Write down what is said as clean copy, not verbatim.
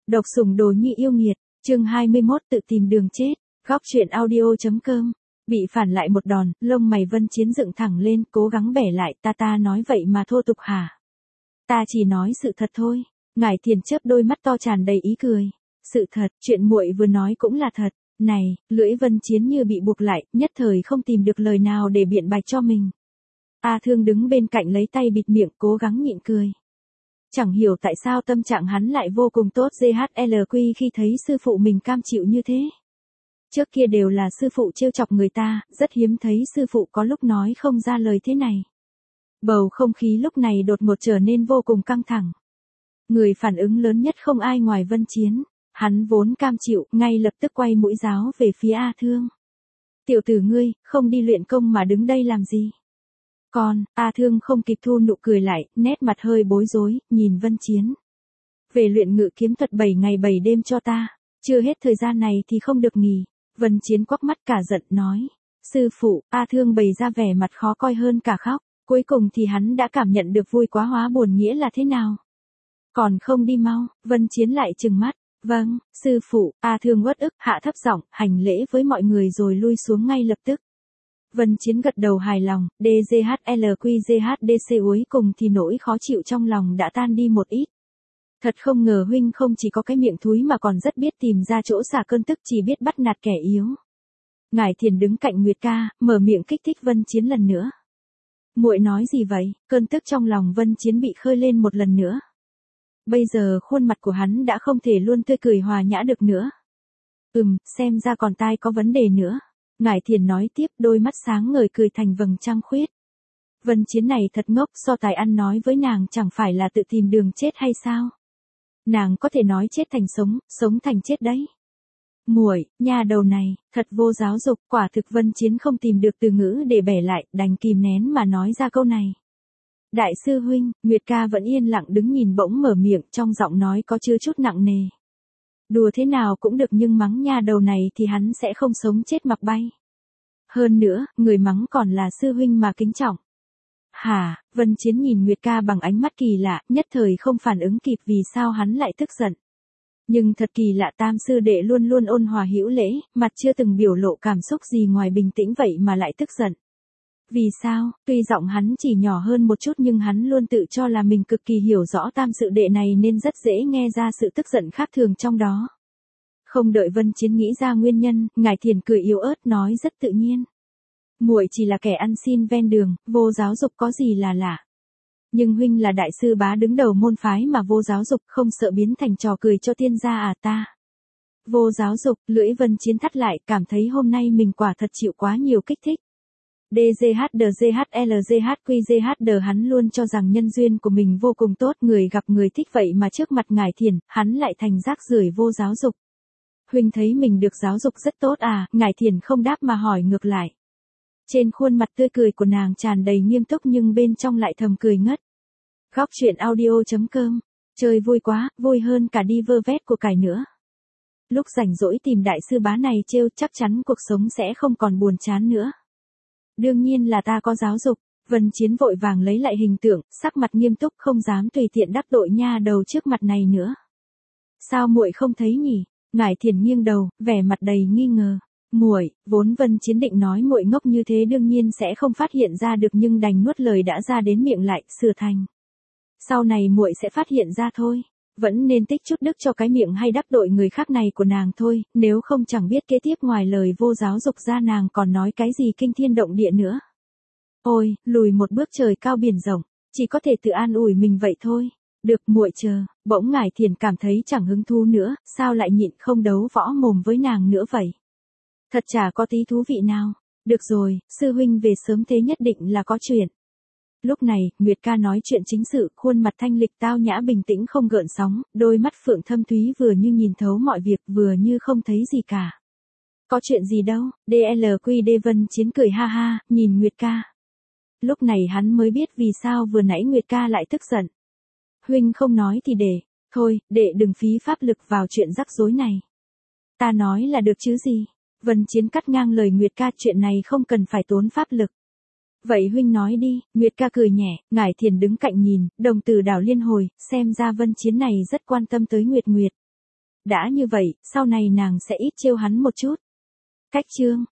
Độc sủng đồ nhi yêu nghiệt, chương 21 tự tìm đường chết, góc truyện audio.com. Bị phản lại một đòn, lông mày Vân Chiến dựng thẳng lên, cố gắng bẻ lại, ta nói vậy mà thô tục hả? Ta chỉ nói sự thật thôi. Ngải Thiền chớp đôi mắt to tràn đầy ý cười. Sự thật, chuyện muội vừa nói cũng là thật. Này, lưỡi Vân Chiến như bị buộc lại, nhất thời không tìm được lời nào để biện bạch cho mình. A Thương đứng bên cạnh lấy tay bịt miệng, cố gắng nhịn cười. Chẳng hiểu tại sao tâm trạng hắn lại vô cùng tốt GHLQ khi thấy sư phụ mình cam chịu như thế. Trước kia đều là sư phụ trêu chọc người ta, rất hiếm thấy sư phụ có lúc nói không ra lời thế này. Bầu không khí lúc này đột ngột trở nên vô cùng căng thẳng. Người phản ứng lớn nhất không ai ngoài Vân Chiến. Hắn vốn cam chịu, ngay lập tức quay mũi giáo về phía A Thương. Tiểu tử ngươi, không đi luyện công mà đứng đây làm gì? Còn, A Thương không kịp thu nụ cười lại, nét mặt hơi bối rối, nhìn Vân Chiến. Về luyện ngự kiếm thuật 7 ngày 7 đêm cho ta, chưa hết thời gian này thì không được nghỉ. Vân Chiến quắc mắt cả giận nói. Sư phụ, A Thương bày ra vẻ mặt khó coi hơn cả khóc, cuối cùng thì hắn đã cảm nhận được vui quá hóa buồn nghĩa là thế nào. Còn không đi mau, Vân Chiến lại trừng mắt. Vâng, sư phụ, A Thương uất ức, hạ thấp giọng, hành lễ với mọi người rồi lui xuống ngay lập tức. Vân Chiến gật đầu hài lòng, DGHLQGHDC cuối cùng thì nỗi khó chịu trong lòng đã tan đi một ít. Thật không ngờ huynh không chỉ có cái miệng thúi mà còn rất biết tìm ra chỗ xả cơn tức, chỉ biết bắt nạt kẻ yếu. Ngải Thiền đứng cạnh Nguyệt Ca, mở miệng kích thích Vân Chiến lần nữa. Muội nói gì vậy? Cơn tức trong lòng Vân Chiến bị khơi lên một lần nữa. Bây giờ khuôn mặt của hắn đã không thể luôn tươi cười hòa nhã được nữa. Xem ra còn tai có vấn đề nữa. Ngải Thiền nói tiếp, đôi mắt sáng ngời cười thành vầng trăng khuyết. Vân Chiến này thật ngốc, so tài ăn nói với nàng chẳng phải là tự tìm đường chết hay sao? Nàng có thể nói chết thành sống, sống thành chết đấy. Muội, nha đầu này, thật vô giáo dục, quả thực Vân Chiến không tìm được từ ngữ để bẻ lại, đành kìm nén mà nói ra câu này. Đại sư huynh, Nguyệt Ca vẫn yên lặng đứng nhìn bỗng mở miệng, trong giọng nói có chứa chút nặng nề. Đùa thế nào cũng được nhưng mắng nha đầu này thì hắn sẽ không sống chết mặc bay. Hơn nữa, người mắng còn là sư huynh mà kính trọng. Hả, Vân Chiến nhìn Nguyệt Ca bằng ánh mắt kỳ lạ, nhất thời không phản ứng kịp vì sao hắn lại tức giận. Nhưng thật kỳ lạ, tam sư đệ luôn luôn ôn hòa hữu lễ, mặt chưa từng biểu lộ cảm xúc gì ngoài bình tĩnh vậy mà lại tức giận. Vì sao, tuy giọng hắn chỉ nhỏ hơn một chút nhưng hắn luôn tự cho là mình cực kỳ hiểu rõ tam sự đệ này nên rất dễ nghe ra sự tức giận khác thường trong đó. Không đợi Vân Chiến nghĩ ra nguyên nhân, Ngải Thiền cười yếu ớt nói rất tự nhiên. Muội chỉ là kẻ ăn xin ven đường, vô giáo dục có gì là lạ. Nhưng huynh là đại sư bá đứng đầu môn phái mà vô giáo dục, không sợ biến thành trò cười cho tiên gia à ta. Vô giáo dục, lưỡi Vân Chiến thắt lại, cảm thấy hôm nay mình quả thật chịu quá nhiều kích thích. DGHDGHLGHQGHD hắn luôn cho rằng nhân duyên của mình vô cùng tốt, người gặp người thích vậy mà trước mặt Ngải Thiền, hắn lại thành rác rưởi vô giáo dục. Huynh thấy mình được giáo dục rất tốt à? Ngải Thiền không đáp mà hỏi ngược lại. Trên khuôn mặt tươi cười của nàng tràn đầy nghiêm túc nhưng bên trong lại thầm cười ngất. Góc truyện audio.com, chơi vui quá, vui hơn cả đi vơ vét của cải nữa. Lúc rảnh rỗi tìm đại sư bá này trêu, chắc chắn cuộc sống sẽ không còn buồn chán nữa. Đương nhiên là ta có giáo dục. Vân Chiến vội vàng lấy lại hình tượng, sắc mặt nghiêm túc không dám tùy tiện đắc tội nha đầu trước mặt này nữa. Sao muội không thấy nhỉ? Ngải Thiền nghiêng đầu, vẻ mặt đầy nghi ngờ. Muội, vốn Vân Chiến định nói muội ngốc như thế đương nhiên sẽ không phát hiện ra được nhưng đành nuốt lời đã ra đến miệng lại, sửa thành. Sau này muội sẽ phát hiện ra thôi. Vẫn nên tích chút đức cho cái miệng hay đắc tội người khác này của nàng thôi, nếu không chẳng biết kế tiếp ngoài lời vô giáo dục ra nàng còn nói cái gì kinh thiên động địa nữa. Ôi, lùi một bước trời cao biển rộng, chỉ có thể tự an ủi mình vậy thôi. Được, muội chờ. Bỗng Ngải Thiền cảm thấy chẳng hứng thú nữa, sao lại nhịn không đấu võ mồm với nàng nữa vậy? Thật chả có tí thú vị nào. Được rồi, sư huynh về sớm thế nhất định là có chuyện. Lúc này, Nguyệt Ca nói chuyện chính sự, khuôn mặt thanh lịch tao nhã bình tĩnh không gợn sóng, đôi mắt phượng thâm thúy vừa như nhìn thấu mọi việc vừa như không thấy gì cả. Có chuyện gì đâu, DLQD Vân Chiến cười ha ha, nhìn Nguyệt Ca. Lúc này hắn mới biết vì sao vừa nãy Nguyệt Ca lại tức giận. Huynh không nói thì thôi, đệ đừng phí pháp lực vào chuyện rắc rối này. Ta nói là được chứ gì. Vân Chiến cắt ngang lời Nguyệt Ca, chuyện này không cần phải tốn pháp lực. Vậy huynh nói đi, Nguyệt Ca cười nhẹ, Ngải Thiền đứng cạnh nhìn, đồng tử đảo liên hồi, xem ra Vân Chiến này rất quan tâm tới Nguyệt Nguyệt. đã như vậy, sau này nàng sẽ ít trêu hắn một chút. Cách chương